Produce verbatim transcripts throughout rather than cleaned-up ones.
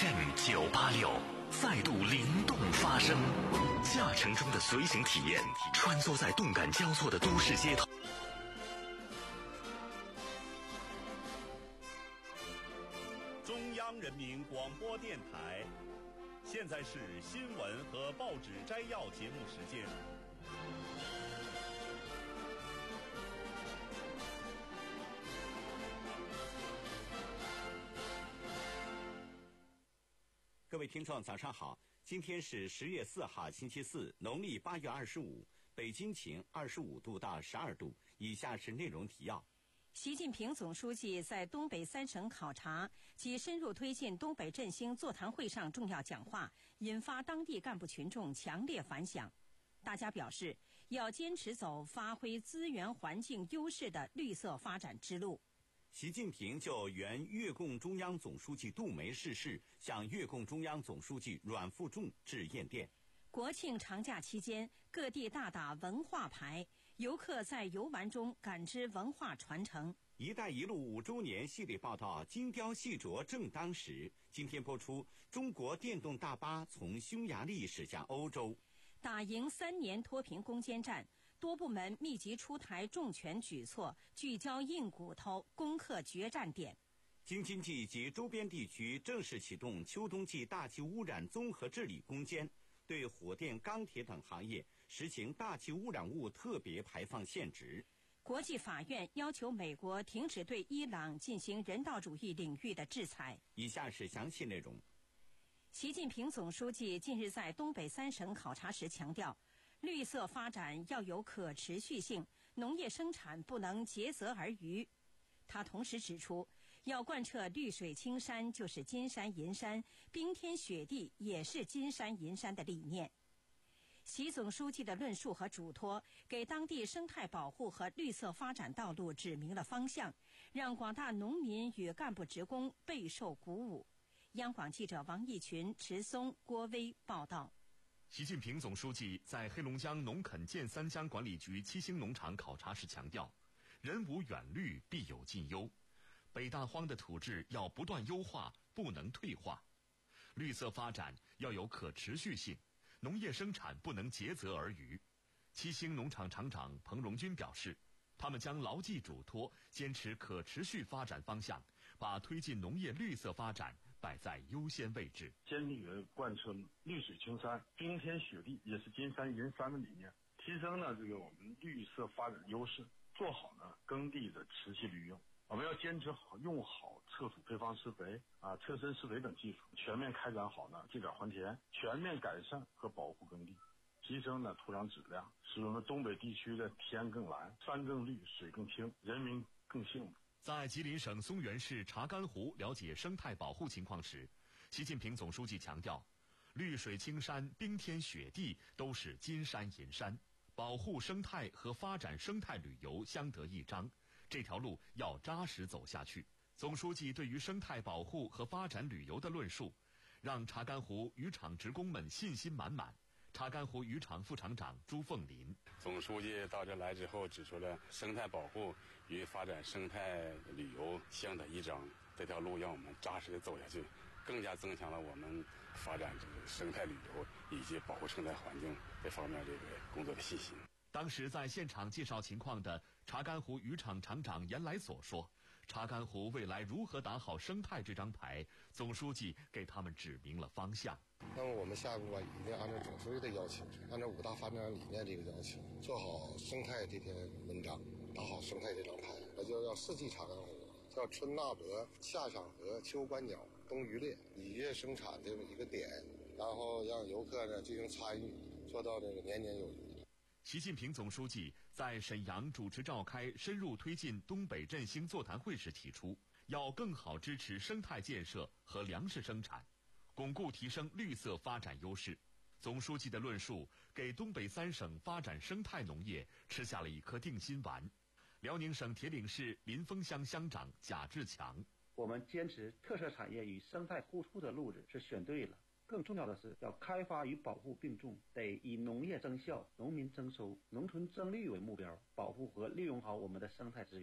F M 九八六再度灵动发声，驾乘中的随行体验，穿梭在动感交错的都市街头。 中央人民广播电台，现在是新闻和报纸摘要节目时间。各位听众早上好，今天是十月四号星期四，农历八月二十五，北京晴，二十五度到十二度。以下是内容提要。 习近平总书记在东北三省考察及深入推进东北振兴座谈会上重要讲话，引发当地干部群众强烈反响。大家表示要坚持走发挥资源环境优势的绿色发展之路。 习近平就原越共中央总书记杜梅逝世，向越共中央总书记阮富仲致唁电。 国庆长假期间，各地大打文化牌，游客在游玩中感知文化传承。 一带一路五周年系列报道精雕细琢正当时。今天播出中国电动大巴从匈牙利驶向欧洲。 打赢三年脱贫攻坚战，多部门密集出台重拳举措，聚焦硬骨头，攻克决战点。 京津冀及周边地区正式启动秋冬季大气污染综合治理攻坚，对火电、钢铁等行业实行大气污染物特别排放限值。 国际法院要求美国停止对伊朗进行人道主义领域的制裁。 以下是详细内容。 习近平总书记近日在东北三省考察时强调，绿色发展要有可持续性，农业生产不能竭泽而渔。他同时指出，要贯彻绿水青山就是金山银山，冰天雪地也是金山银山的理念。习总书记的论述和嘱托，给当地生态保护和绿色发展道路指明了方向，让广大农民与干部职工备受鼓舞。央广记者王义群、池松、郭威报道。 习近平总书记在黑龙江农垦建三乡管理局七星农场考察时强调，人无远虑，必有近忧。北大荒的土质要不断优化，不能退化。绿色发展要有可持续性，农业生产不能竭泽而渔。七星农场厂长彭荣军表示，他们将牢记嘱托，坚持可持续发展方向，把推进农业绿色发展摆在优先位置， 坚决贯彻绿水青山、冰天雪地也是金山银山的理念，提升呢这个我们绿色发展优势，做好呢耕地的持续利用。我们要坚持好用好测土配方施肥啊、侧身施肥等技术，全面开展好呢秸秆还田，全面改善和保护耕地，提升呢土壤质量，使我们东北地区的天更蓝、山更绿、水更清，人民更幸福。 在吉林省松原市查干湖了解生态保护情况时，习近平总书记强调，绿水青山、冰天雪地都是金山银山，保护生态和发展生态旅游相得益彰，这条路要扎实走下去。总书记对于生态保护和发展旅游的论述，让查干湖渔场职工们信心满满。查干湖渔场副厂长朱凤林， 总书记到这来之后指出了生态保护与发展生态旅游相得益彰，这条路让我们扎实的走下去，更加增强了我们发展这个生态旅游以及保护生态环境这方面这个工作的信心。 当时在现场介绍情况的查干湖渔场厂长严来所说，查干湖未来如何打好生态这张牌，总书记给他们指明了方向。 那么我们下一步啊，一定按照总书记的要求，按照五大发展理念这个要求，做好生态这篇文章，打好生态这张牌。那就要四季查干湖，叫春纳伯、夏赏荷、秋观鸟、冬渔猎，以月生产这么一个点，然后让游客呢进行参与，做到这个年年有余。 习近平总书记在沈阳主持召开深入推进东北振兴座谈会时提出，要更好支持生态建设和粮食生产，巩固提升绿色发展优势。总书记的论述给东北三省发展生态农业吃下了一颗定心丸。辽宁省铁岭市临丰乡乡长贾志强， 我们坚持特色产业与生态互助的路子是选对了，更重要的是要开发与保护并重，得以农业增效、农民增收、农村增绿为目标，保护和利用好我们的生态资源。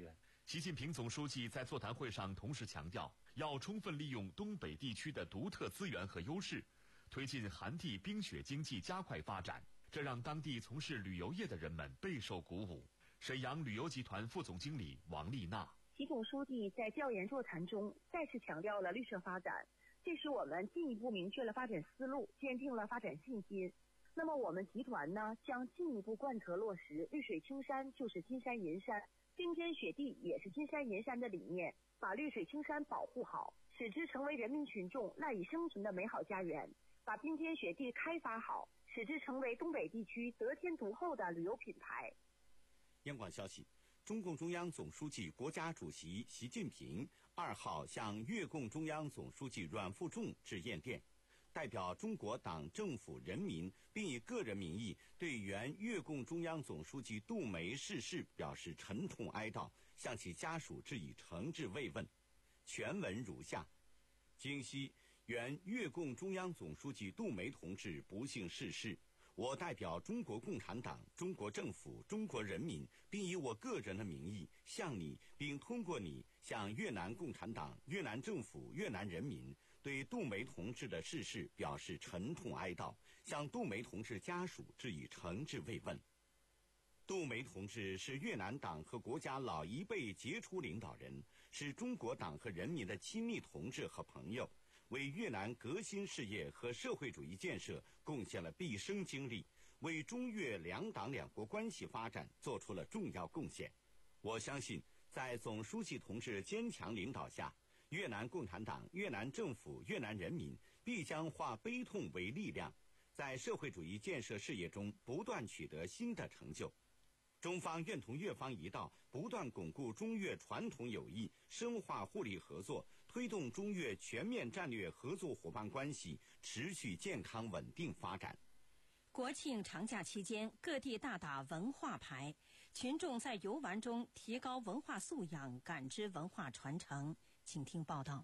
习近平总书记在座谈会上同时强调，要充分利用东北地区的独特资源和优势，推进寒地冰雪经济加快发展，这让当地从事旅游业的人们备受鼓舞。沈阳旅游集团副总经理王丽娜。 习总书记在调研座谈中再次强调了绿色发展，这使我们进一步明确了发展思路，坚定了发展信心。那么我们集团呢，将进一步贯彻落实绿水青山就是金山银山，冰天雪地也是金山银山的理念，把绿水青山保护好，使之成为人民群众赖以生存的美好家园，把冰天雪地开发好，使之成为东北地区得天独厚的旅游品牌。 央广消息，中共中央总书记、国家主席习近平二号向越共中央总书记阮富仲致唁电，代表中国党政府人民，并以个人名义对原越共中央总书记杜梅逝世表示沉痛哀悼，向其家属致以诚挚慰问。全文如下：今夕，原越共中央总书记杜梅同志不幸逝世。我代表中国共产党、中国政府、中国人民，并以我个人的名义向你，并通过你向越南共产党、越南政府、越南人民对杜梅同志的逝世表示沉痛哀悼，向杜梅同志家属致以诚挚慰问。杜梅同志是越南党和国家老一辈杰出领导人，是中国党和人民的亲密同志和朋友，为越南革新事业和社会主义建设贡献了毕生精力，为中越两党两国关系发展做出了重要贡献。我相信，在总书记同志坚强领导下，越南共产党、越南政府、越南人民必将化悲痛为力量，在社会主义建设事业中不断取得新的成就。中方愿同越方一道，不断巩固中越传统友谊，深化互利合作，推动中越全面战略合作伙伴关系持续健康稳定发展。 国庆长假期间，各地大打文化牌，群众在游玩中提高文化素养，感知文化传承。请听报道。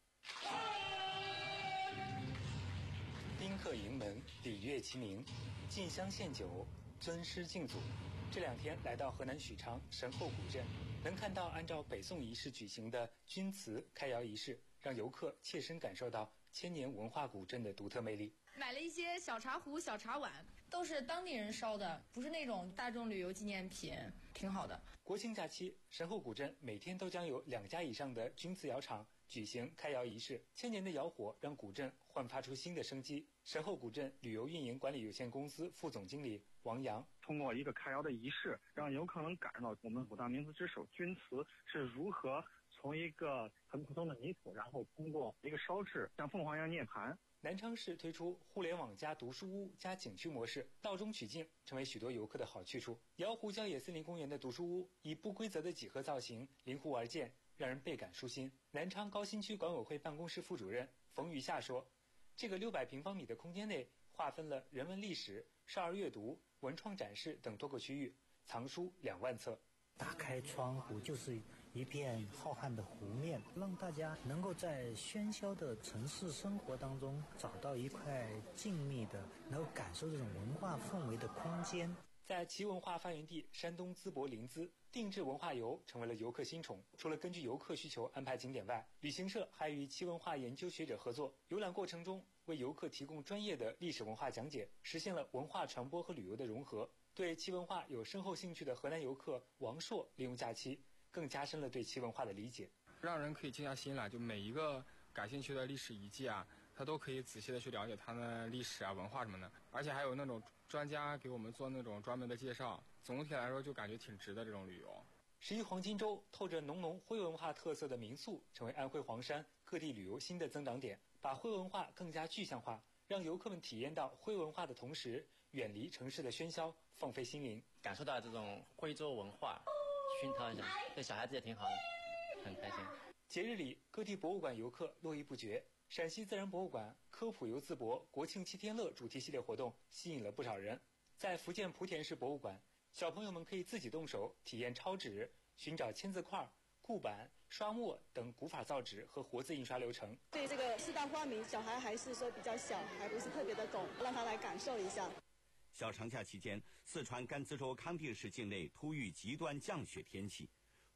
宾客迎门，礼乐齐鸣，进香献酒，尊师敬祖。这两天来到河南许昌神后古镇，能看到按照北宋仪式举行的钧瓷开窑仪式，让游客切身感受到千年文化古镇的独特魅力。 买了一些小茶壶、小茶碗，都是当地人烧的，不是那种大众旅游纪念品，挺好的。 国庆假期，神后古镇每天都将有两家以上的钧瓷窑厂举行开窑仪式，千年的窑火让古镇焕发出新的生机。神后古镇旅游运营管理有限公司副总经理王阳， 通过一个开窑的仪式，让游客能感受到我们五大名瓷之首钧瓷是如何从一个很普通的泥土，然后通过一个烧制，像凤凰一样涅槃。 南昌市推出互联网加读书屋加景区模式，道中取静，成为许多游客的好去处。瑶湖郊野森林公园的读书屋以不规则的几何造型，灵活而健，让人倍感舒心。南昌高新区管委会办公室副主任冯余夏说，这个六百平方米的空间内划分了人文历史、少儿阅读、文创展示等多个区域，藏书两万册。 打开窗户就是一片浩瀚的湖面，让大家能够在喧嚣的城市生活当中找到一块静谧的，能够感受这种文化氛围的空间。 在其文化发源地山东淄博临淄，定制文化游成为了游客新宠。除了根据游客需求安排景点外，旅行社还与其文化研究学者合作，游览过程中为游客提供专业的历史文化讲解，实现了文化传播和旅游的融合。对其文化有深厚兴趣的河南游客王硕利用假期，更加深了对其文化的理解， 让人可以静下心来，就每一个感兴趣的历史遗迹啊，他都可以仔细的去了解它的历史啊、文化什么的，而且还有那种专家给我们做那种专门的介绍。总体来说，就感觉挺值的这种旅游。 十一黄金周，透着浓浓徽文化特色的民宿，成为安徽黄山各地旅游新的增长点，把徽文化更加具象化，让游客们体验到徽文化的同时，远离城市的喧嚣，放飞心灵， 感受到这种徽州文化，熏陶一下，对小孩子也挺好的，很开心。 节日里，各地博物馆游客络绎不绝。陕西自然博物馆科普游淄博国庆七天乐主题系列活动吸引了不少人。在福建莆田市博物馆，小朋友们可以自己动手体验抄纸、寻找签字块、固板、刷墨等古法造纸和活字印刷流程。 对这个四大花名，小孩还是说比较小，还不是特别的懂，让他来感受一下。 小长假期间，四川甘孜州康定市境内突遇极端降雪天气，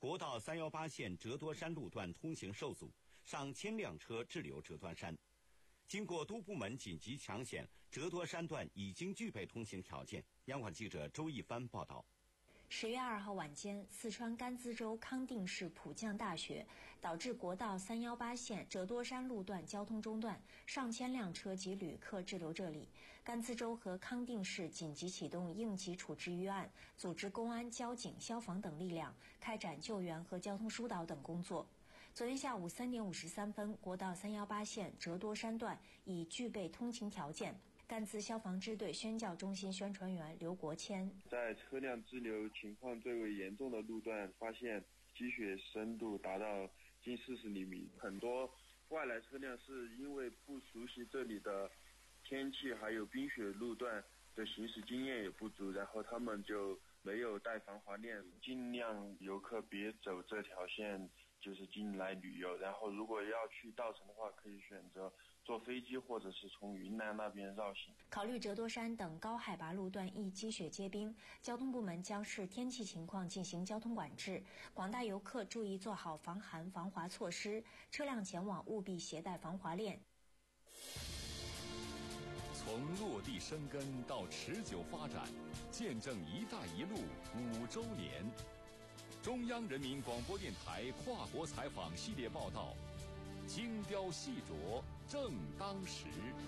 国道三一八线折多山路段通行受阻，上千辆车滞留折多山。经过多部门紧急抢险，折多山段已经具备通行条件。央广记者周一帆报道。 十月二号晚间，四川甘孜州康定市普降大雪，导致国道三一八线折多山路段交通中断，上千辆车及旅客滞留这里。甘孜州和康定市紧急启动应急处置预案，组织公安、交警、消防等力量，开展救援和交通疏导等工作。昨天下午三点五十三分，国道三一八线折多山段已具备通行条件。甘孜消防支队宣教中心宣传员刘国谦在车辆滞留情况最为严重的路段，发现积雪深度达到近四十厘米，很多外来车辆是因为不熟悉这里的天气，还有冰雪路段的行驶经验也不足，然后他们就没有带防滑链。尽量游客别走这条线，就是进来旅游。然后如果要去稻城的话，可以选择坐飞机或者是从云南那边绕行。 考虑折多山等高海拔路段易积雪结冰，交通部门将视天气情况进行交通管制。广大游客注意做好防寒防滑措施，车辆前往务必携带防滑链。 从落地生根到持久发展，见证“一带一路”五周年。中央人民广播电台跨国采访系列报道，精雕细琢，正当时。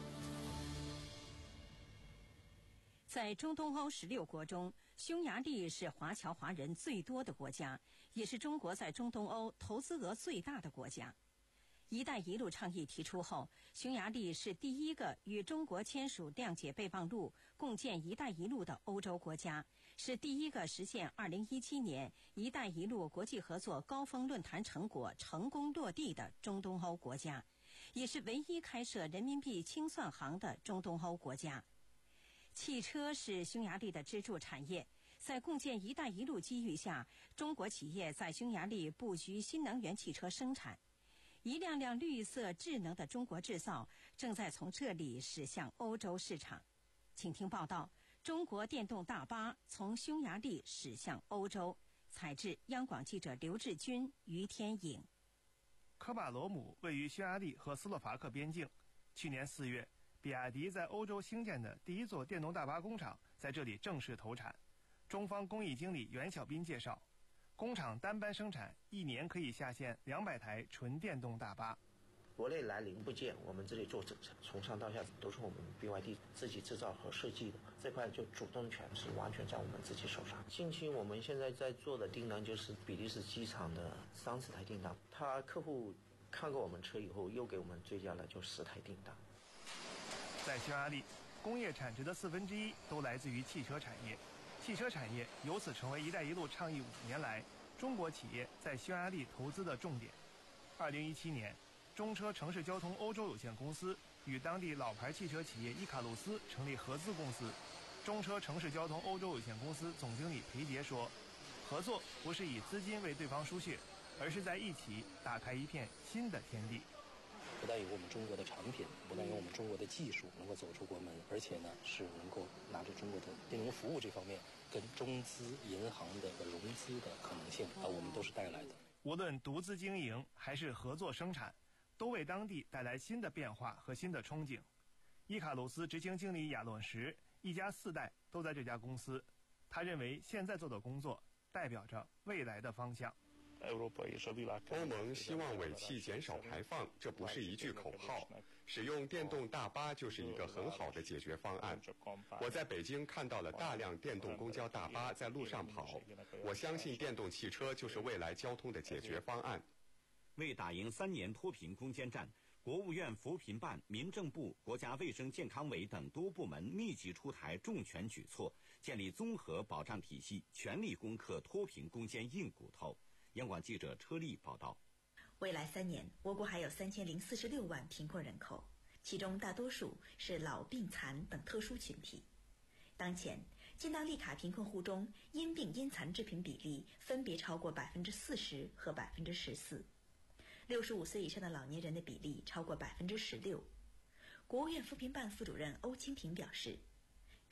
在中东欧十六国中，匈牙利是华侨华人最多的国家，也是中国在中东欧投资额最大的国家。“一带一路”倡议提出后，匈牙利是第一个与中国签署谅解备忘录、共建“一带一路”的欧洲国家，是第一个实现二零一七年“一带一路”国际合作高峰论坛成果成功落地的中东欧国家，也是唯一开设人民币清算行的中东欧国家。汽车是匈牙利的支柱产业，在共建“一带一路”机遇下，中国企业在匈牙利布局新能源汽车生产。一辆辆绿色智能的中国制造正在从这里驶向欧洲市场。请听报道：中国电动大巴从匈牙利驶向欧洲。采自央广记者刘志军、于天颖。 科巴罗姆位于匈牙利和斯洛伐克边境。去年四月，比亚迪在欧洲兴建的第一座电动大巴工厂在这里正式投产。中方工艺经理袁小斌介绍，工厂单班生产一年可以下线两百台纯电动大巴。 国内来零部件，我们这里做从上到下都是我们 B Y D 自己制造和设计的，这块就主动权是完全在我们自己手上。近期我们现在在做的订单就是比利时机场的三十台订单，他客户看过我们车以后，又给我们追加了就十台订单。 在匈牙利，工业产值的四分之一都来自于汽车产业，汽车产业由此成为“一带一路”倡议五年来中国企业在匈牙利投资的重点。二零一七年，中车城市交通欧洲有限公司与当地老牌汽车企业伊卡路斯成立合资公司。中车城市交通欧洲有限公司总经理裴杰说，合作不是以资金为对方输血，而是在一起打开一片新的天地。 不但有我们中国的产品，不但有我们中国的技术能够走出国门，而且呢是能够拿着中国的金融服务这方面跟中资银行的融资的可能性啊，我们都是带来的。 无论独资经营还是合作生产，都为当地带来新的变化和新的憧憬。伊卡鲁斯执行经理亚伦什一家四代都在这家公司，他认为现在做的工作代表着未来的方向。 欧盟希望尾气减少排放，这不是一句口号。使用电动大巴就是一个很好的解决方案。我在北京看到了大量电动公交大巴在路上跑，我相信电动汽车就是未来交通的解决方案。 为打赢三年脱贫攻坚战，国务院扶贫办、民政部、国家卫生健康委等多部门密集出台重拳举措，建立综合保障体系，全力攻克脱贫攻坚硬骨头。央广记者车丽报道。 未来三年，我国还有三千零四十六万贫困人口，其中大多数是老、病、残等特殊群体。当前，金纳利卡贫困户中因病因残致贫比例分别超过百分之四十和百分之十四，六十五岁以上的老年人的比例超过百分之十六。国务院扶贫办副主任欧清平表示，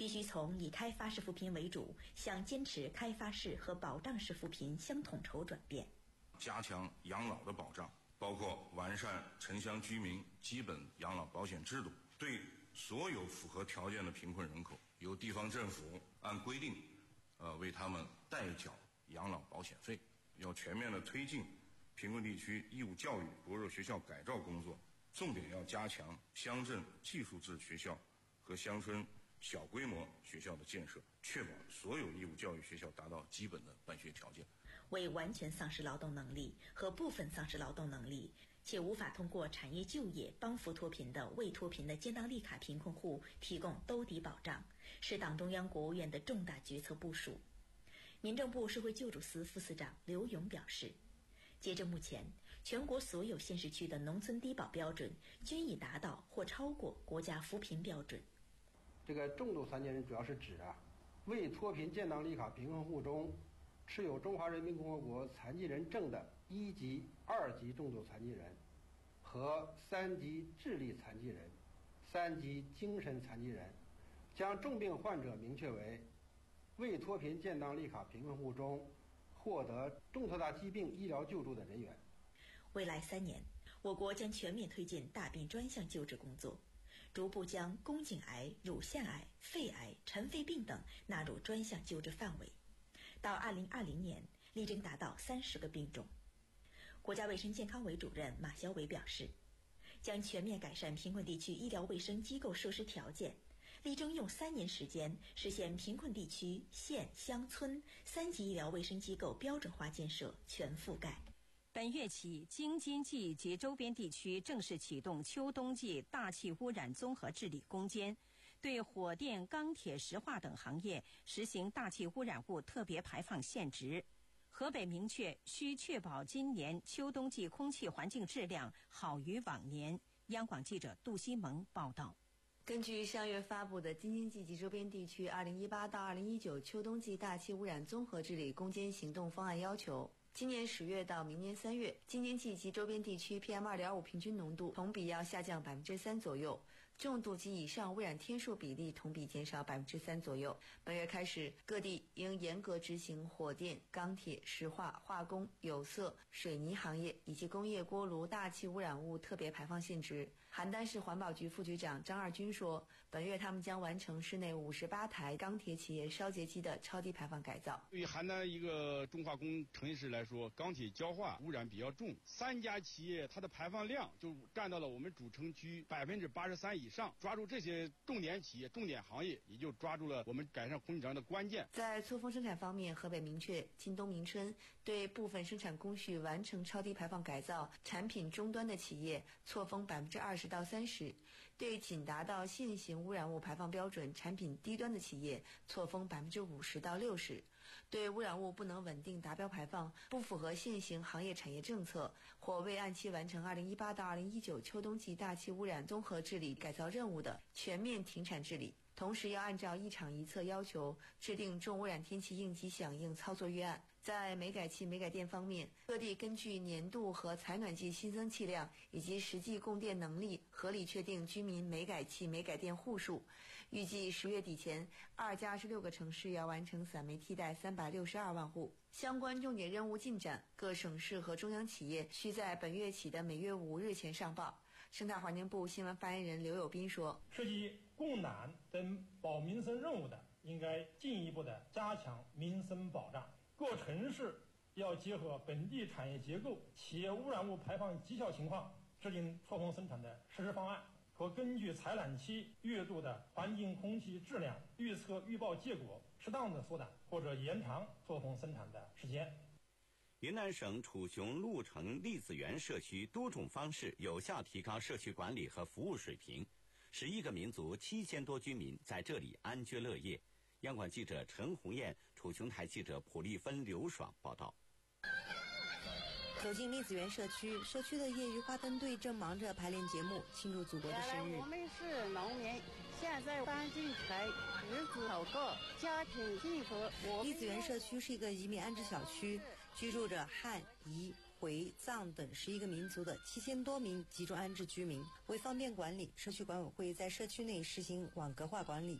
必须从以开发式扶贫为主，向坚持开发式和保障式扶贫相统筹转变。 加强养老的保障，包括完善城乡居民基本养老保险制度，对所有符合条件的贫困人口，由地方政府按规定，呃，为他们代缴养老保险费。要全面的推进贫困地区义务教育、薄弱学校改造工作，重点要加强乡镇技术制学校和乡村小规模学校的建设，确保所有义务教育学校达到基本的办学条件。 为完全丧失劳动能力和部分丧失劳动能力且无法通过产业就业帮扶脱贫的未脱贫的建档立卡贫困户提供兜底保障，是党中央、国务院的重大决策部署。民政部社会救助司副司长刘勇表示，截至目前，全国所有县市区的农村低保标准均已达到或超过国家扶贫标准。 这个重度残疾人主要是指啊，未脱贫建档立卡贫困户中持有中华人民共和国残疾人证的一级、二级重度残疾人和三级智力残疾人、三级精神残疾人，将重病患者明确为未脱贫建档立卡贫困户中获得重特大疾病医疗救助的人员。 未来三年，我国将全面推进大病专项救治工作，逐步将宫颈癌、乳腺癌、肺癌、尘肺病等纳入专项救治范围。到二零二零年，力争达到三十个病种。国家卫生健康委主任马晓伟表示，将全面改善贫困地区医疗卫生机构设施条件，力争用三年时间实现贫困地区县乡村三级医疗卫生机构标准化建设全覆盖。 本月起，京津冀及周边地区正式启动秋冬季大气污染综合治理攻坚，对火电、钢铁、石化等行业实行大气污染物特别排放限值。河北明确需确保今年秋冬季空气环境质量好于往年。央广记者杜西蒙报道。 根据上月发布的京津冀及周边地区二零一八到二零一九秋冬季大气污染综合治理攻坚行动方案要求，今年十月到明年三月，京津冀及周边地区 P M 二点五 平均浓度同比要下降百分之三左右，重度及以上污染天数比例同比减少百分之三左右。本月开始，各地应严格执行火电、钢铁、石化、化工、有色、水泥行业以及工业锅炉大气污染物特别排放限值。邯郸市环保局副局长张二军说，本月他们将完成市内五十八台钢铁企业烧结机的超低排放改造。 对于邯郸一个重化工城市来说，钢铁焦化污染比较重，三家企业它的排放量就占到了我们主城区百分之八十三以上。抓住这些重点企业、重点行业，也就抓住了我们改善空气质量的关键。 在错峰生产方面，河北明确今冬明春对部分生产工序完成超低排放改造产品终端的企业错峰百分之二十到三十，对仅达到现行污染物排放标准产品低端的企业错峰百分之五十到六十。对污染物不能稳定达标排放、不符合现行行业产业政策或未按期完成二零一八到二零一九秋冬季大气污染综合治理改造任务的，全面停产治理。同时要按照一厂一策要求制定重污染天气应急响应操作预案。在煤改气、煤改电方面，各地根据年度和采暖季新增气量以及实际供电能力，合理确定居民煤改气、煤改电户数。预计十月底前，二加二十六个城市要完成散煤替代三百六十二万户。相关重点任务进展，各省市和中央企业需在本月起的每月五日前上报。生态环境部新闻发言人刘友斌说， 涉及供暖等保民生任务的，应该进一步的加强民生保障。各城市要结合本地产业结构、企业污染物排放绩效情况，制定错峰生产的实施方案，和根据采暖期月度的环境空气质量预测预报结果，适当的缩短或者延长错峰生产的时间。 云南省楚雄鹿城栗子园社区多种方式有效提高社区管理和服务水平，十一个民族七千多居民在这里安居乐业。央广记者陈红艳、楚雄台记者蒲丽芬、刘爽报道。 走进栗子园社区，社区的业余花灯队正忙着排练节目，庆祝祖国的生日。 我们是农民，现在搬进来，日子好过，家庭幸福。 栗子园社区是一个移民安置小区，居住着汉、彝、回、藏等十一个民族的七千多名集中安置居民。为方便管理，社区管委会在社区内实行网格化管理。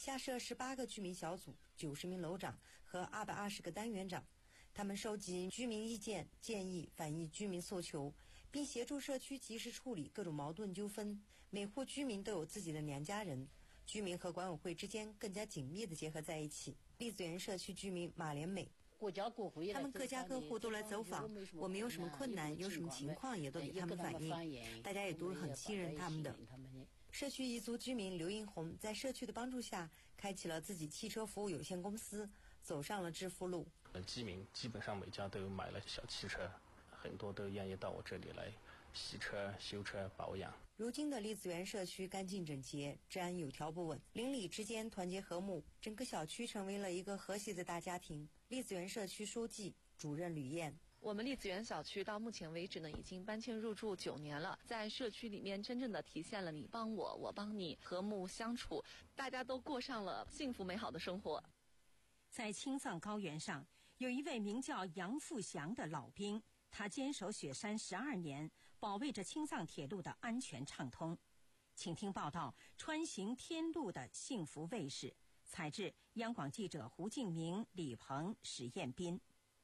下设十八个居民小组、九十名楼长和二百二十个单元长，他们收集居民意见、建议，反映居民诉求，并协助社区及时处理各种矛盾纠纷。每户居民都有自己的娘家人，居民和管委会之间更加紧密地结合在一起。栗子园社区居民马连美，他们各家各户都来走访，我们有什么困难、有什么情况也都给他们反映，大家也都很信任他们的。社区彝族居民刘英红在社区的帮助下，开启了自己汽车服务有限公司，走上了致富路。 居民基本上每家都有买了小汽车，很多都愿意到我这里来洗车、修车、保养。 如今的栗子园社区干净整洁，治安有条不紊，邻里之间团结和睦，整个小区成为了一个和谐的大家庭。栗子园社区书记、主任吕燕。 我们栗子园小区到目前为止呢，已经搬迁入住九年了，在社区里面真正的体现了你帮我，我帮你，和睦相处，大家都过上了幸福美好的生活。 在青藏高原上，有一位名叫杨富祥的老兵，他坚守雪山十二年，保卫着青藏铁路的安全畅通。请听报道：穿行天路的幸福卫士。采自央广记者胡敬明、李鹏、史彦斌。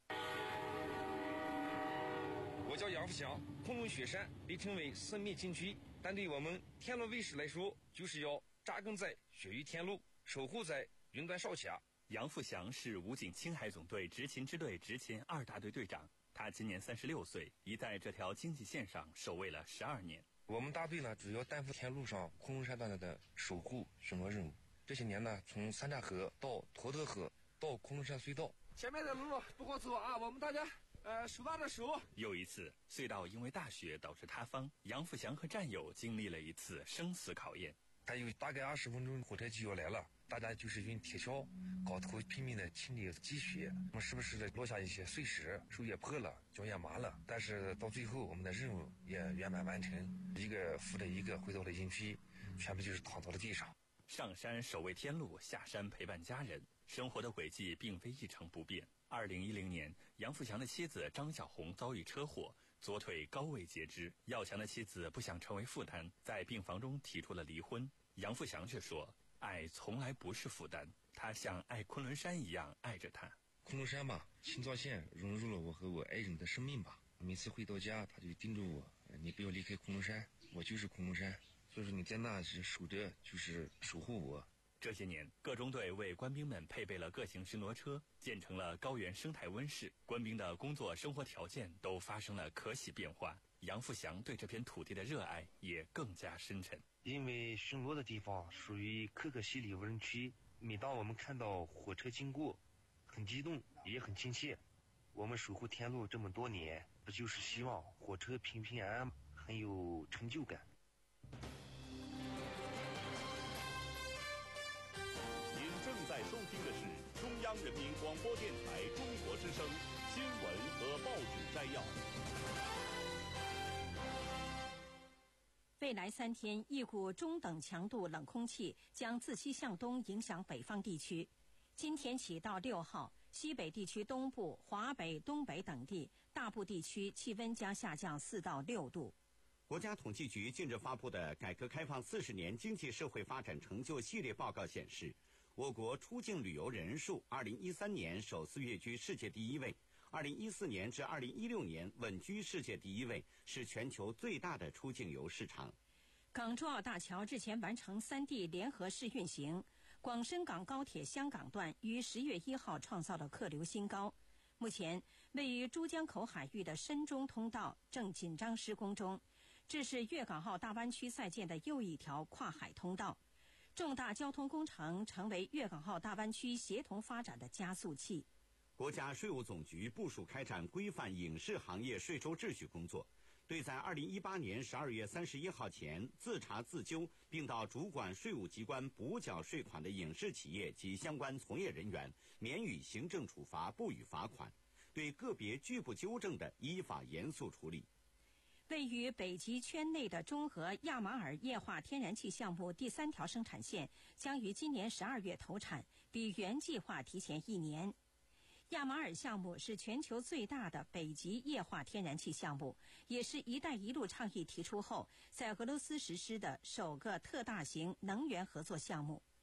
我叫杨富祥，空中雪山被称为神秘景区，但对我们天路卫士来说，就是要扎根在雪域天路，守护在云端哨卡。 杨富祥是武警青海总队执勤支队执勤二大队队长，他今年三十六岁，已在这条经济线上守卫了十二年。 我们大队呢，主要担负天路上空中山段的守护巡逻任务。这些年呢，从三岔河到沱德河到空中山隧道， 前面的路不好走啊，我们大家呃手拉着手。 有一次，隧道因为大雪导致塌方，杨富祥和战友经历了一次生死考验。 还有大概二十分钟，火车就要来了，大家就是用铁锹镐头拼命的清理积雪，我们时不时的落下一些碎石，手也破了，脚也麻了，但是到最后我们的任务也圆满完成，一个扶着一个回到了营区，全部就是躺到了地上。 上山守卫天路，下山陪伴家人，生活的轨迹并非一成不变。二零一零年，杨富祥的妻子张小红遭遇车祸，左腿高位截肢。要强的妻子不想成为负担，在病房中提出了离婚。杨富祥却说，爱从来不是负担，他像爱昆仑山一样爱着他。 昆仑山吧，青藏线融入了我和我爱人的生命吧。每次回到家，他就叮嘱我，你不要离开昆仑山，我就是昆仑山。所以说你在那是守着，就是守护我。 这些年，各中队为官兵们配备了各型巡逻车，建成了高原生态温室，官兵的工作生活条件都发生了可喜变化。杨富祥对这片土地的热爱也更加深沉。 因为巡逻的地方属于可可西里无人区，每当我们看到火车经过，很激动，也很亲切。我们守护天路这么多年，不就是希望火车平平安安，很有成就感。 正在收听的是中央人民广播电台中国之声新闻和报纸摘要。 未来三天，一股中等强度冷空气将自西向东影响北方地区。今天起到六号，西北地区东部、华北、东北等地大部地区气温将下降四到六度。 国家统计局近日发布的改革开放四十年经济社会发展成就系列报告显示，我国出境旅游人数二零一三年首次跃居世界第一位，二零一四年至二零一六年稳居世界第一位，是全球最大的出境游市场。 港珠澳大桥日前完成三地联合试运行，广深港高铁香港段于十月一号创造了客流新高。目前，位于珠江口海域的深中通道正紧张施工中，这是粤港澳大湾区在建的又一条跨海通道。重大交通工程成为粤港澳大湾区协同发展的加速器。 国家税务总局部署开展规范影视行业税收秩序工作，对在二零一八年十二月三十一号前自查自纠并到主管税务机关补缴税款的影视企业及相关从业人员，免予行政处罚，不予罚款；对个别拒不纠正的，依法严肃处理。 位于北极圈内的中俄亚马尔液化天然气项目第三条生产线将于今年十二月投产，比原计划提前一年。亚马尔项目是全球最大的北极液化天然气项目，也是“一带一路”倡议提出后在俄罗斯实施的首个特大型能源合作项目。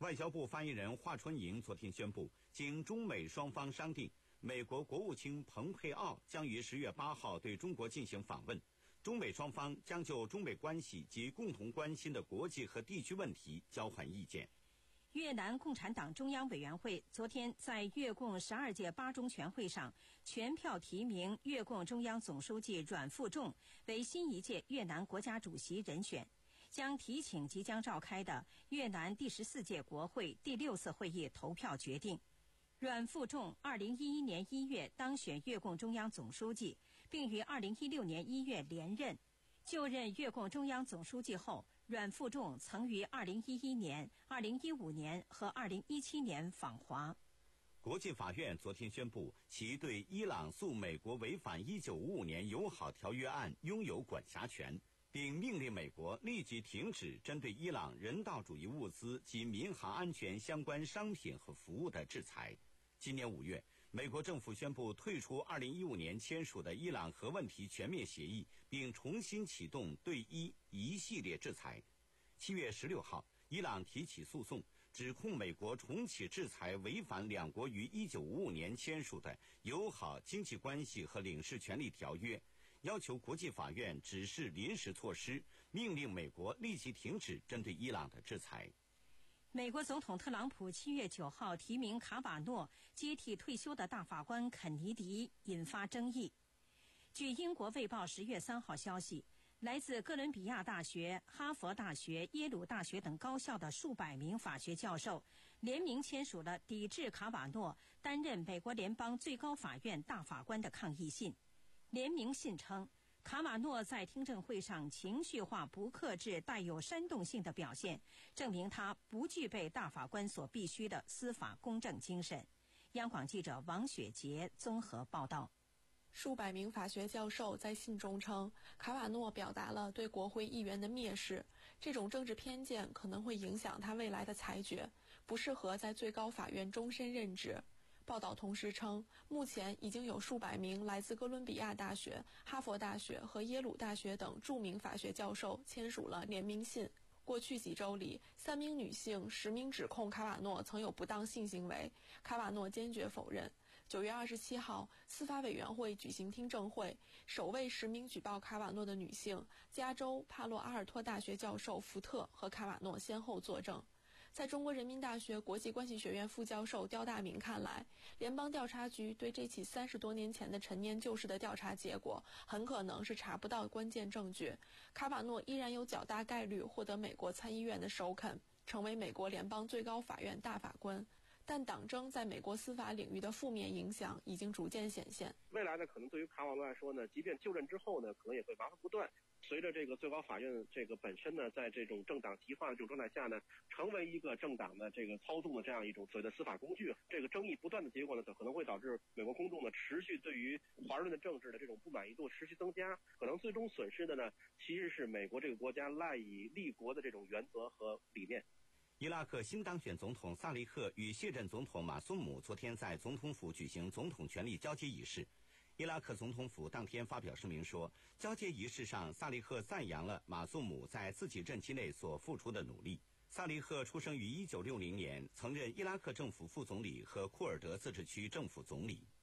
外交部发言人华春莹昨天宣布，经中美双方商定，美国国务卿蓬佩奥将于十月八号对中国进行访问，中美双方将就中美关系及共同关心的国际和地区问题交换意见。 越南共产党中央委员会昨天在越共十二届八中全会上全票提名越共中央总书记阮富仲为新一届越南国家主席人选，将提请即将召开的越南第十四届国会第六次会议投票决定。阮富仲二零一一年一月当选越共中央总书记，并于二零一六年一月连任。就任越共中央总书记后，阮富仲曾于二零一一年、二零一五年和二零一七年访华。 国际法院昨天宣布，其对伊朗诉美国违反一九五五年友好条约案拥有管辖权，并命令美国立即停止针对伊朗人道主义物资及民航安全相关商品和服务的制裁。今年五月，美国政府宣布退出二零一五年签署的伊朗核问题全面协议，并重新启动对伊一系列制裁。七月十六号，伊朗提起诉讼，指控美国重启制裁违反两国于一九五五年签署的友好经济关系和领事权利条约，要求国际法院指示临时措施，命令美国立即停止针对伊朗的制裁。 美国总统特朗普七月九号提名卡瓦诺接替退休的大法官肯尼迪，引发争议。据英国《卫报》十月三号消息，来自哥伦比亚大学、哈佛大学、耶鲁大学等高校的数百名法学教授联名签署了抵制卡瓦诺担任美国联邦最高法院大法官的抗议信。联名信称，卡瓦诺在听证会上情绪化、不克制、带有煽动性的表现，证明他不具备大法官所必须的司法公正精神。央广记者王雪杰综合报道。 数百名法学教授在信中称，卡瓦诺表达了对国会议员的蔑视，这种政治偏见可能会影响他未来的裁决，不适合在最高法院终身任职。报道同时称，目前已经有数百名来自哥伦比亚大学、哈佛大学和耶鲁大学等著名法学教授签署了联名信。过去几周里，三名女性实名指控卡瓦诺曾有不当性行为，卡瓦诺坚决否认。九月二十七号，司法委员会举行听证会，首位实名举报卡瓦诺的女性，加州帕洛阿尔托大学教授福特和卡瓦诺先后作证。在中国人民大学国际关系学院副教授刁大明看来，联邦调查局对这起三十多年前的陈年旧事的调查结果很可能是查不到关键证据。卡瓦诺依然有较大概率获得美国参议院的首肯，成为美国联邦最高法院大法官。但党争在美国司法领域的负面影响已经逐渐显现。 未来呢，可能对于卡瓦诺来说呢，即便就任之后呢，可能也会麻烦不断。随着这个最高法院这个本身呢，在这种政党极化的这种状态下呢，成为一个政党的这个操纵的这样一种所谓的司法工具，这个争议不断的结果呢，可能会导致美国公众呢持续对于华人的政治的这种不满意度持续增加，可能最终损失的呢，其实是美国这个国家赖以立国的这种原则和理念。 伊拉克新当选总统萨利赫与卸任总统马苏姆昨天在总统府举行总统权力交接仪式。伊拉克总统府当天发表声明说，交接仪式上萨利赫赞扬了马苏姆在自己任期内所付出的努力。萨利赫出生于一九六零年，曾任伊拉克政府副总理和库尔德自治区政府总理。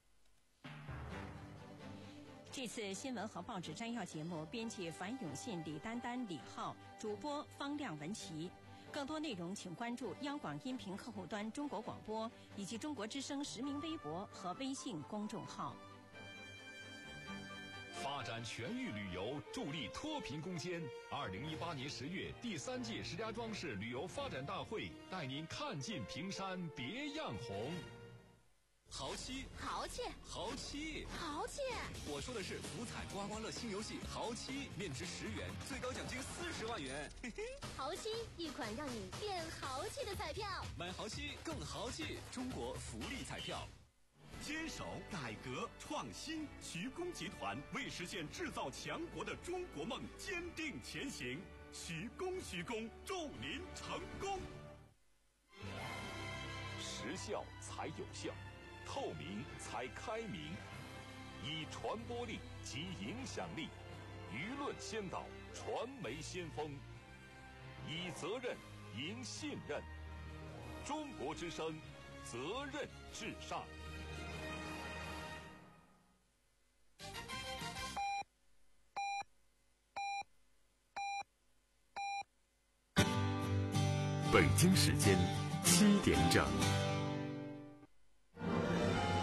这次新闻和报纸摘要节目，编辑樊永信、李丹丹、李浩，主播方亮、文琪。更多内容请关注央广音频客户端中国广播以及中国之声实名微博和微信公众号。 发展全域旅游，助力脱贫攻坚。二零一八年十月，第三届石家庄市旅游发展大会带您看尽平山别样红。 豪七， 豪气， 豪七， 豪气！ 我说的是福彩刮刮乐新游戏豪七，面值十元，最高奖金四十万元。嘿嘿， 豪七，一款让你变豪气的彩票。 买豪七更豪气，中国福利彩票。 坚守改革创新，徐工集团为实现制造强国的中国梦坚定前行。徐工，徐工，祝您成功。 时效才有效，透明才开明，以传播力及影响力，舆论先导，传媒先锋，以责任赢信任。 中国之声，责任至上。 北京时间七点整。